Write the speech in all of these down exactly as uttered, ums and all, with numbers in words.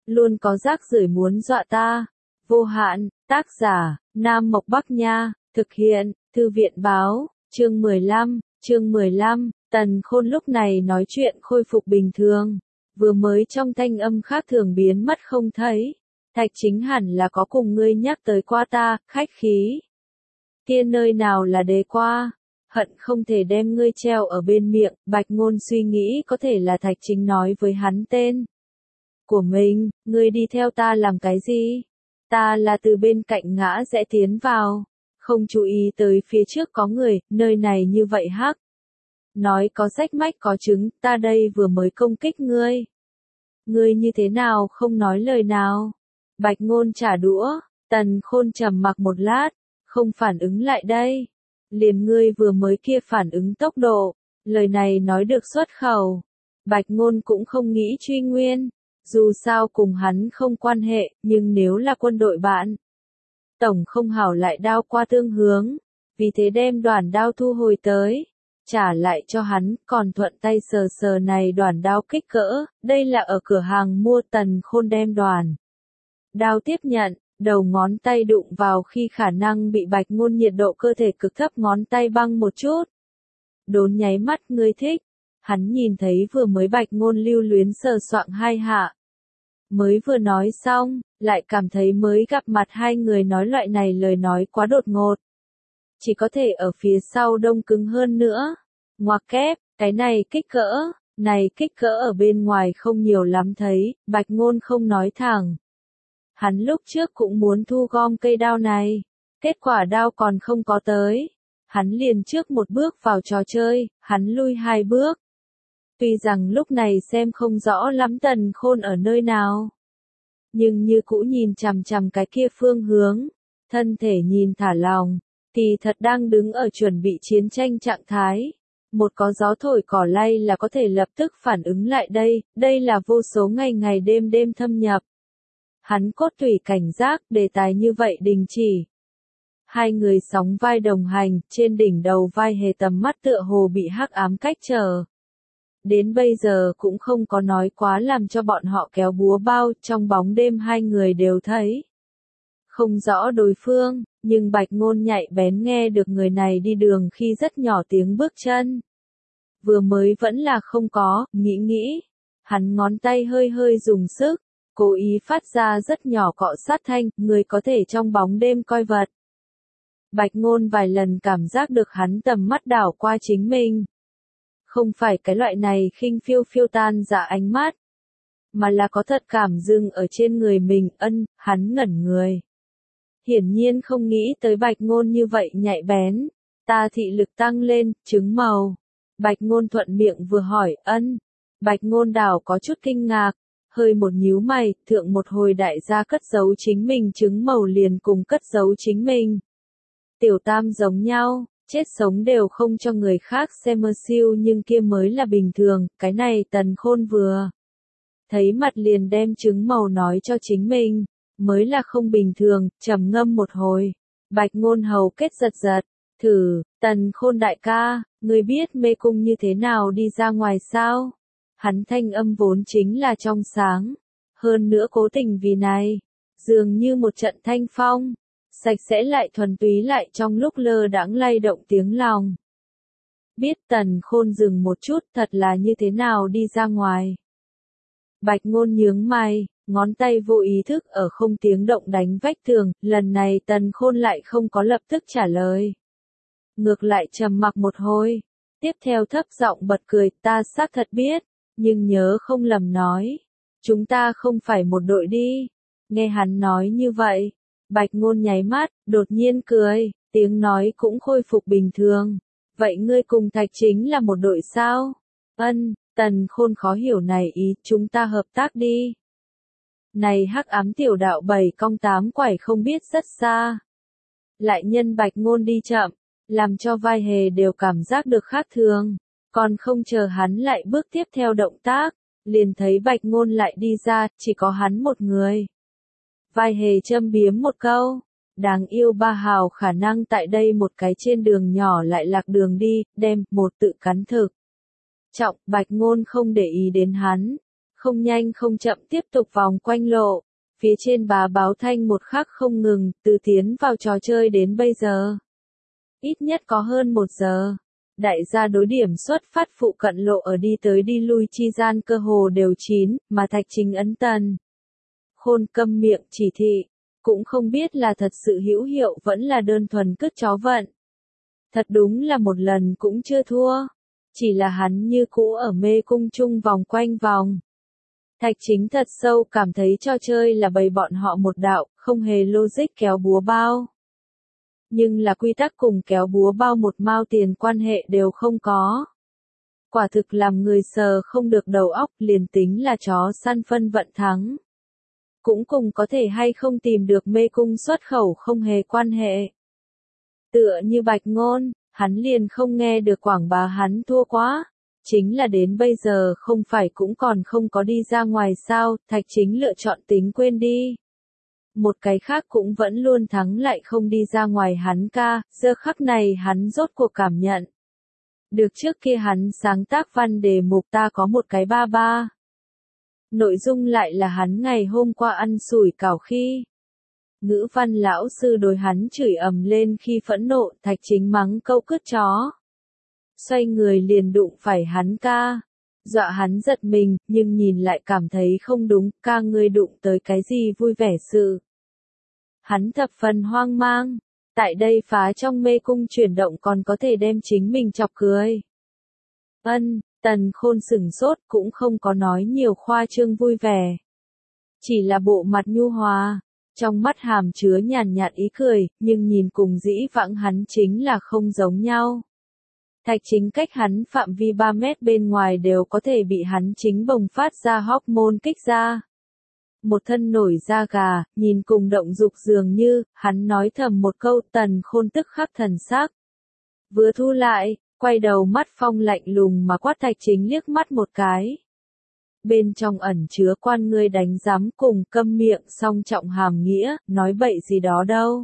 luôn có rác rưởi muốn dọa ta. Vô hạn, tác giả, Nam Mộc Bắc Nha, thực hiện, Thư viện Báo, chương mười lăm, chương mười lăm, Tần Khôn lúc này nói chuyện khôi phục bình thường, vừa mới trong thanh âm khác thường biến mất không thấy. Thạch Chính hẳn là có cùng ngươi nhắc tới qua ta, khách khí. Kia nơi nào là đề qua, hận không thể đem ngươi treo ở bên miệng. Bạch Ngôn suy nghĩ có thể là Thạch Chính nói với hắn tên của mình, ngươi đi theo ta làm cái gì? Ta là từ bên cạnh ngã rẽ tiến vào, không chú ý tới phía trước có người, nơi này như vậy hắc. Nói có rách mách có trứng, ta đây vừa mới công kích ngươi. Ngươi như thế nào không nói lời nào? Bạch Ngôn trả đũa, Tần Khôn trầm mặc một lát, không phản ứng lại đây. Liền ngươi vừa mới kia phản ứng tốc độ, lời này nói được xuất khẩu. Bạch Ngôn cũng không nghĩ truy nguyên, dù sao cùng hắn không quan hệ, nhưng nếu là quân đội bạn, tổng không hảo lại đao qua tương hướng, vì thế đem đoàn đao thu hồi tới, trả lại cho hắn, còn thuận tay sờ sờ này đoàn đao kích cỡ, đây là ở cửa hàng mua. Tần Khôn đem đoàn đao tiếp nhận, đầu ngón tay đụng vào khi khả năng bị Bạch Ngôn nhiệt độ cơ thể cực thấp ngón tay băng một chút. Đốn nháy mắt, ngươi thích. Hắn nhìn thấy vừa mới Bạch Ngôn lưu luyến sờ soạng hai hạ. Mới vừa nói xong, lại cảm thấy mới gặp mặt hai người nói loại này lời nói quá đột ngột. Chỉ có thể ở phía sau đông cứng hơn nữa. Ngoặc kép, cái này kích cỡ, này kích cỡ ở bên ngoài không nhiều lắm thấy, Bạch Ngôn không nói thẳng. Hắn lúc trước cũng muốn thu gom cây đao này, kết quả đao còn không có tới. Hắn liền trước một bước vào trò chơi, hắn lui hai bước. Tuy rằng lúc này xem không rõ lắm Tần Khôn ở nơi nào, nhưng như cũ nhìn chằm chằm cái kia phương hướng, thân thể nhìn thả lỏng, thì thật đang đứng ở chuẩn bị chiến tranh trạng thái. Một có gió thổi cỏ lay là có thể lập tức phản ứng lại đây, đây là vô số ngày ngày đêm đêm thâm nhập. Hắn cốt tủy cảnh giác, đề tài như vậy đình chỉ. Hai người sóng vai đồng hành, trên đỉnh đầu vai hề tầm mắt tựa hồ bị hắc ám cách trở. Đến bây giờ cũng không có nói quá làm cho bọn họ kéo búa bao, trong bóng đêm hai người đều thấy. Không rõ đối phương, nhưng Bạch Ngôn nhạy bén nghe được người này đi đường khi rất nhỏ tiếng bước chân. Vừa mới vẫn là không có, nghĩ nghĩ. Hắn ngón tay hơi hơi dùng sức, cố ý phát ra rất nhỏ cọ sát thanh, người có thể trong bóng đêm coi vật. Bạch Ngôn vài lần cảm giác được hắn tầm mắt đảo qua chính mình. Không phải cái loại này khinh phiêu phiêu tan dạ ánh mắt, mà là có thật cảm dừng ở trên người mình. Ân, hắn ngẩn người. Hiển nhiên không nghĩ tới Bạch Ngôn như vậy nhạy bén. Ta thị lực tăng lên, chứng màu. Bạch Ngôn thuận miệng vừa hỏi, ân. Bạch Ngôn đảo có chút kinh ngạc, hơi một nhíu mày, thượng một hồi đại gia cất giấu chính mình chứng màu liền cùng cất giấu chính mình. Tiểu tam giống nhau, chết sống đều không cho người khác xem mơ siêu, nhưng kia mới là bình thường. Cái này Tần Khôn vừa thấy mặt liền đem chứng màu nói cho chính mình, mới là không bình thường. Trầm ngâm một hồi, Bạch Ngôn hầu kết giật giật, thử, Tần Khôn đại ca, ngươi biết mê cung như thế nào đi ra ngoài sao? Hắn thanh âm vốn chính là trong sáng, hơn nữa cố tình vì này, dường như một trận thanh phong, sạch sẽ lại thuần túy lại trong lúc lơ đãng lay động tiếng lòng. Biết. Tần Khôn dừng một chút, thật là như thế nào đi ra ngoài? Bạch Ngôn nhướng mày, ngón tay vô ý thức ở không tiếng động đánh vách tường, lần này Tần Khôn lại không có lập tức trả lời. Ngược lại trầm mặc một hồi, tiếp theo thấp giọng bật cười, ta xác thật biết, nhưng nhớ không lầm nói, chúng ta không phải một đội đi. Nghe hắn nói như vậy, Bạch Ngôn nháy mắt, đột nhiên cười, tiếng nói cũng khôi phục bình thường. Vậy ngươi cùng Thạch Chính là một đội sao? Ân, Tần Khôn khó hiểu này ý, chúng ta hợp tác đi. Này hắc ám tiểu đạo bảy cong tám quải không biết rất xa. Lại nhân Bạch Ngôn đi chậm, làm cho vai hề đều cảm giác được khác thường. Còn không chờ hắn lại bước tiếp theo động tác, liền thấy Bạch Ngôn lại đi ra, chỉ có hắn một người. Vai hề châm biếm một câu, đáng yêu ba hào khả năng tại đây một cái trên đường nhỏ lại lạc đường đi, đem một tự cắn thực. Trọng, Bạch Ngôn không để ý đến hắn, Không nhanh không chậm tiếp tục vòng quanh lộ. Phía trên bá báo thanh một khắc không ngừng, từ tiến vào trò chơi đến bây giờ. Ít nhất có hơn một giờ. Đại gia đối điểm xuất phát phụ cận lộ ở đi tới đi lui chi gian cơ hồ đều chín, mà Thạch Chính ấn Tần Khôn câm miệng chỉ thị. Cũng không biết là thật sự hữu hiệu vẫn là đơn thuần cứt chó vận. Thật đúng là một lần cũng chưa thua. Chỉ là hắn như cũ ở mê cung chung vòng quanh vòng. Thạch Chính thật sâu cảm thấy trò chơi là bày bọn họ một đạo, không hề logic kéo búa bao. Nhưng là quy tắc cùng kéo búa bao một mao tiền quan hệ đều không có. Quả thực làm người sờ không được đầu óc, liền tính là chó săn phân vận thắng. Cũng cùng có thể hay không tìm được mê cung xuất khẩu không hề quan hệ. Tựa như Bạch Ngôn, hắn liền không nghe được quảng bá hắn thua quá. Chính là đến bây giờ không phải cũng còn không có đi ra ngoài sao, Thạch Chính lựa chọn tính quên đi. Một cái khác cũng vẫn luôn thắng lại không đi ra ngoài hắn ca, giờ khắc này hắn rốt cuộc cảm nhận. Được trước kia hắn sáng tác văn đề mục ta có một cái ba ba. Nội dung lại là hắn ngày hôm qua ăn sủi cảo khi. Ngữ văn lão sư đối hắn chửi ầm lên khi phẫn nộ, Thạch Chính mắng câu cứt chó. Xoay người liền đụng phải hắn ca. Dọa hắn giật mình, nhưng nhìn lại cảm thấy không đúng, ca ngươi đụng tới cái gì vui vẻ sự. Hắn thập phần hoang mang. Tại đây phá trong mê cung chuyển động còn có thể đem chính mình chọc cười. Ân, Tần Khôn sửng sốt cũng không có nói nhiều khoa trương vui vẻ. Chỉ là bộ mặt nhu hòa. Trong mắt hàm chứa nhàn nhạt ý cười, nhưng nhìn cùng dĩ vãng hắn chính là không giống nhau. Thạch Chính cách hắn phạm vi ba mét bên ngoài đều có thể bị hắn chính bồng phát ra hormone kích ra. Một thân nổi da gà, nhìn cùng động dục dường như, hắn nói thầm một câu Tần Khôn tức khắc thần sắc. Vừa thu lại, quay đầu mắt phong lạnh lùng mà quát Thạch Chính liếc mắt một cái. Bên trong ẩn chứa quan ngươi đánh giám cùng câm miệng song trọng hàm nghĩa, nói bậy gì đó đâu.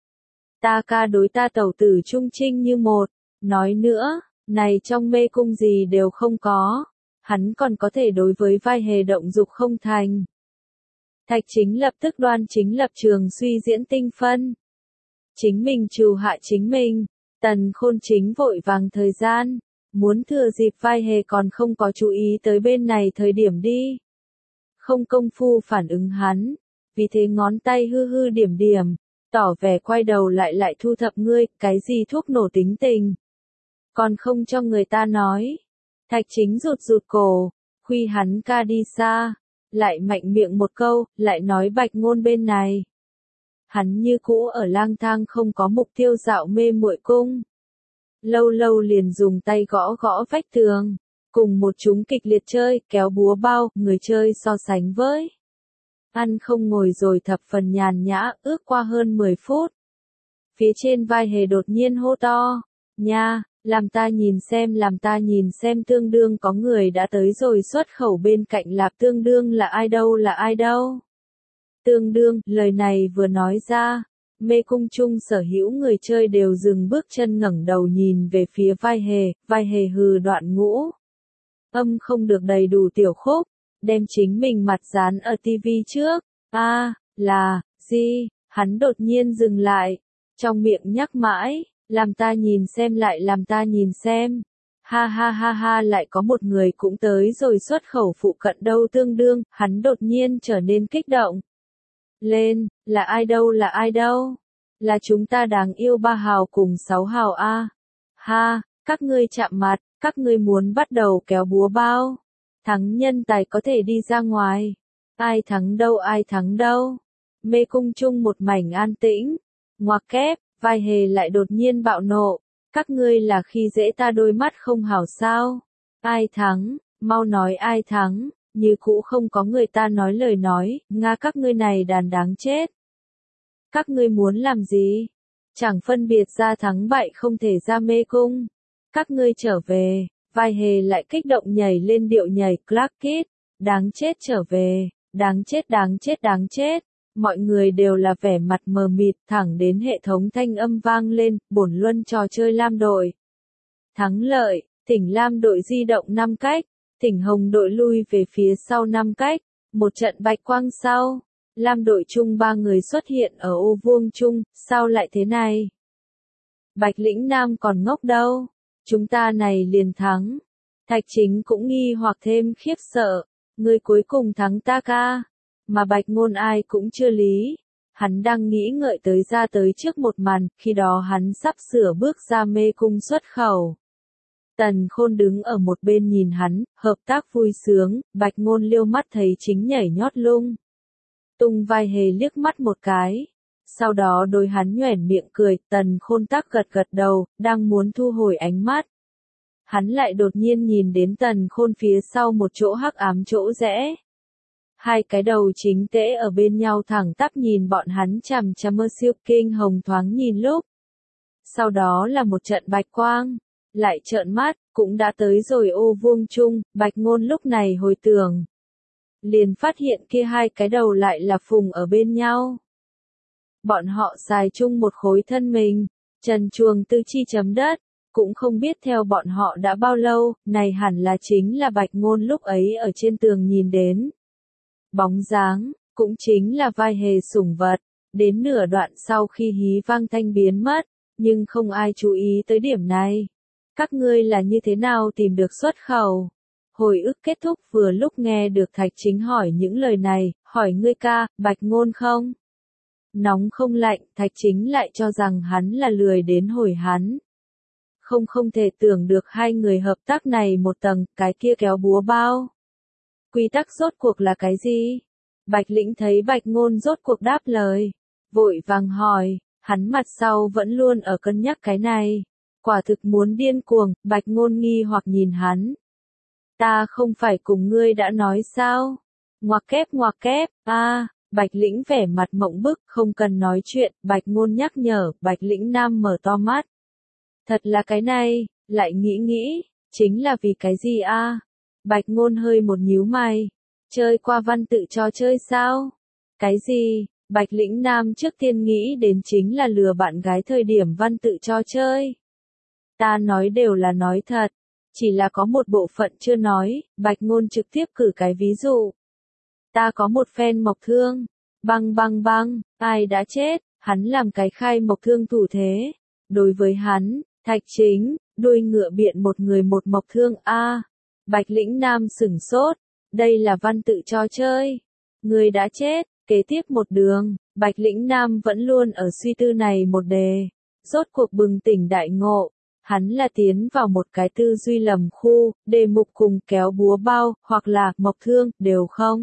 Ta ca đối ta tẩu tử trung trinh như một, nói nữa, này trong mê cung gì đều không có, hắn còn có thể đối với vai hề động dục không thành. Thạch Chính lập tức đoan chính lập trường suy diễn tinh phân. Chính mình trù hạ chính mình, Tần Khôn chính vội vàng thời gian. Muốn thừa dịp vai hề còn không có chú ý tới bên này thời điểm đi. Không công phu phản ứng hắn. Vì thế ngón tay hư hư điểm điểm. Tỏ vẻ quay đầu lại lại thu thập ngươi. Cái gì thuốc nổ tính tình. Còn không cho người ta nói. Thạch Chính rụt rụt cổ. Khuy hắn ca đi xa. Lại mạnh miệng một câu. Lại nói Bạch Ngôn bên này. Hắn như cũ ở lang thang không có mục tiêu dạo mê muội cung. Lâu lâu liền dùng tay gõ gõ vách tường, cùng một chúng kịch liệt chơi, kéo búa bao, người chơi so sánh với. Ăn không ngồi rồi thập phần nhàn nhã, ước qua hơn mười phút. Phía trên vai hề đột nhiên hô to, nha, làm ta nhìn xem làm ta nhìn xem tương đương có người đã tới rồi xuất khẩu bên cạnh lạp tương đương là ai đâu là ai đâu. Tương đương, lời này vừa nói ra. Mê cung chung sở hữu người chơi đều dừng bước chân ngẩng đầu nhìn về phía vai hề, vai hề hừ đoạn ngũ. Âm không được đầy đủ tiểu khúc, đem chính mình mặt dán ở tivi trước. A, à, là, gì, hắn đột nhiên dừng lại, trong miệng nhắc mãi, làm ta nhìn xem lại làm ta nhìn xem. Ha ha ha ha lại có một người cũng tới rồi xuất khẩu phụ cận đâu tương đương, hắn đột nhiên trở nên kích động. Lên, là ai đâu là ai đâu? Là chúng ta đáng yêu ba hào cùng sáu hào a. Ha, các ngươi chạm mặt, các ngươi muốn bắt đầu kéo búa bao. Thắng nhân tài có thể đi ra ngoài. Ai thắng đâu ai thắng đâu. Mê cung chung một mảnh an tĩnh. Ngoặc kép, vai hề lại đột nhiên bạo nộ. Các ngươi là khi dễ ta đôi mắt không hảo sao? Ai thắng, mau nói ai thắng. Như cũ không có người ta nói lời nói, nga các ngươi này đàn đáng chết. Các ngươi muốn làm gì? Chẳng phân biệt ra thắng bại không thể ra mê cung. Các ngươi trở về, vai hề lại kích động nhảy lên điệu nhảy Clark Kid. Đáng chết trở về, đáng chết đáng chết đáng chết. Mọi người đều là vẻ mặt mờ mịt thẳng đến hệ thống thanh âm vang lên, bổn luân trò chơi Lam đội. Thắng lợi, thỉnh Lam đội di động năm cách. Thỉnh Hồng đội lui về phía sau năm cách, một trận bạch quang sau, Lam đội chung ba người xuất hiện ở ô vuông chung, sao lại thế này? Bạch Lĩnh Nam còn ngốc đâu, chúng ta này liền thắng. Thạch Chính cũng nghi hoặc thêm khiếp sợ, người cuối cùng thắng ta ca, mà Bạch Ngôn ai cũng chưa lý. Hắn đang nghĩ ngợi tới ra tới trước một màn, khi đó hắn sắp sửa bước ra mê cung xuất khẩu. Tần Khôn đứng ở một bên nhìn hắn, hợp tác vui sướng, Bạch Ngôn liêu mắt thấy chính nhảy nhót lung. Tung vai hề liếc mắt một cái. Sau đó đôi hắn nhoẻn miệng cười, Tần Khôn tác gật gật đầu, đang muốn thu hồi ánh mắt. Hắn lại đột nhiên nhìn đến Tần Khôn phía sau một chỗ hắc ám chỗ rẽ. Hai cái đầu chính tễ ở bên nhau thẳng tắp nhìn bọn hắn chằm chằm mơ siêu kinh hồng thoáng nhìn lúc. Sau đó là một trận bạch quang, lại trợn mắt, cũng đã tới rồi ô vuông chung, Bạch Ngôn lúc này hồi tưởng. Liền phát hiện kia hai cái đầu lại là phùng ở bên nhau. Bọn họ xài chung một khối thân mình, trần truồng tư chi chấm đất, cũng không biết theo bọn họ đã bao lâu, này hẳn là chính là Bạch Ngôn lúc ấy ở trên tường nhìn đến. Bóng dáng, cũng chính là vai hề sủng vật, đến nửa đoạn sau khi hí vang thanh biến mất, nhưng không ai chú ý tới điểm này. Các ngươi là như thế nào tìm được xuất khẩu? Hồi ức kết thúc vừa lúc nghe được Thạch Chính hỏi những lời này, hỏi ngươi ca, Bạch Ngôn không? Nóng không lạnh, Thạch Chính lại cho rằng hắn là lười đến hồi hắn. Không không thể tưởng được hai người hợp tác này một tầng, cái kia kéo búa bao. Quy tắc rốt cuộc là cái gì? Bạch Lĩnh thấy Bạch Ngôn rốt cuộc đáp lời, vội vàng hỏi, hắn mặt sau vẫn luôn ở cân nhắc cái này. Quả thực muốn điên cuồng, Bạch Ngôn nghi hoặc nhìn hắn. Ta không phải cùng ngươi đã nói sao? Ngoặc kép ngoặc kép, a à, Bạch Lĩnh vẻ mặt mộng bức, không cần nói chuyện, Bạch Ngôn nhắc nhở, Bạch Lĩnh Nam mở to mắt. Thật là cái này, lại nghĩ nghĩ, chính là vì cái gì a? À? Bạch Ngôn hơi một nhíu mày, chơi qua văn tự trò chơi sao? Cái gì? Bạch Lĩnh Nam trước tiên nghĩ đến chính là lừa bạn gái thời điểm văn tự trò chơi. Ta nói đều là nói thật, chỉ là có một bộ phận chưa nói, Bạch Ngôn trực tiếp cử cái ví dụ. Ta có một phen mộc thương, băng băng băng, ai đã chết, hắn làm cái khai mộc thương thủ thế. Đối với hắn, Thạch Chính, đuôi ngựa biện một người một mộc thương a. À, Bạch Lĩnh Nam sửng sốt, đây là văn tự trò chơi. Người đã chết, kế tiếp một đường, Bạch Lĩnh Nam vẫn luôn ở suy tư này một đề. Rốt cuộc bừng tỉnh đại ngộ. Hắn là tiến vào một cái tư duy lầm khu, đề mục cùng kéo búa bao, hoặc là mộc thương, đều không.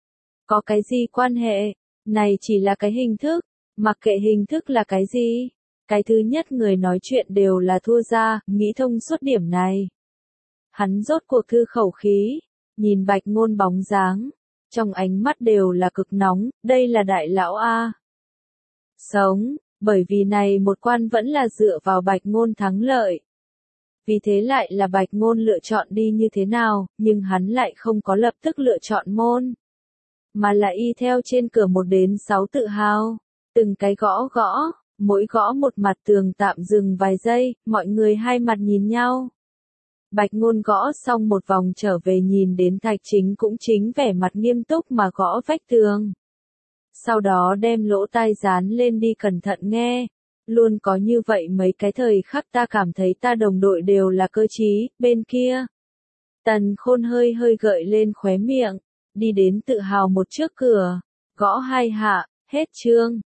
Có cái gì quan hệ? Này chỉ là cái hình thức, mặc kệ hình thức là cái gì. Cái thứ nhất người nói chuyện đều là thua ra, nghĩ thông suốt điểm này. Hắn rốt cuộc thư khẩu khí, nhìn Bạch Ngôn bóng dáng, trong ánh mắt đều là cực nóng, đây là đại lão A. Sống. Bởi vì này một quan vẫn là dựa vào Bạch Ngôn thắng lợi. Vì thế lại là Bạch Ngôn lựa chọn đi như thế nào, nhưng hắn lại không có lập tức lựa chọn môn. Mà là y theo trên cửa một đến sáu tự hào. Từng cái gõ gõ, mỗi gõ một mặt tường tạm dừng vài giây, mọi người hai mặt nhìn nhau. Bạch Ngôn gõ xong một vòng trở về nhìn đến Thạch Chính cũng chính vẻ mặt nghiêm túc mà gõ vách tường. Sau đó đem lỗ tai dán lên đi cẩn thận nghe. Luôn có như vậy mấy cái thời khắc ta cảm thấy ta đồng đội đều là cơ trí, bên kia. Tần Khôn hơi hơi gợi lên khóe miệng, đi đến tự hào một trước cửa, gõ hai hạ, hết chương.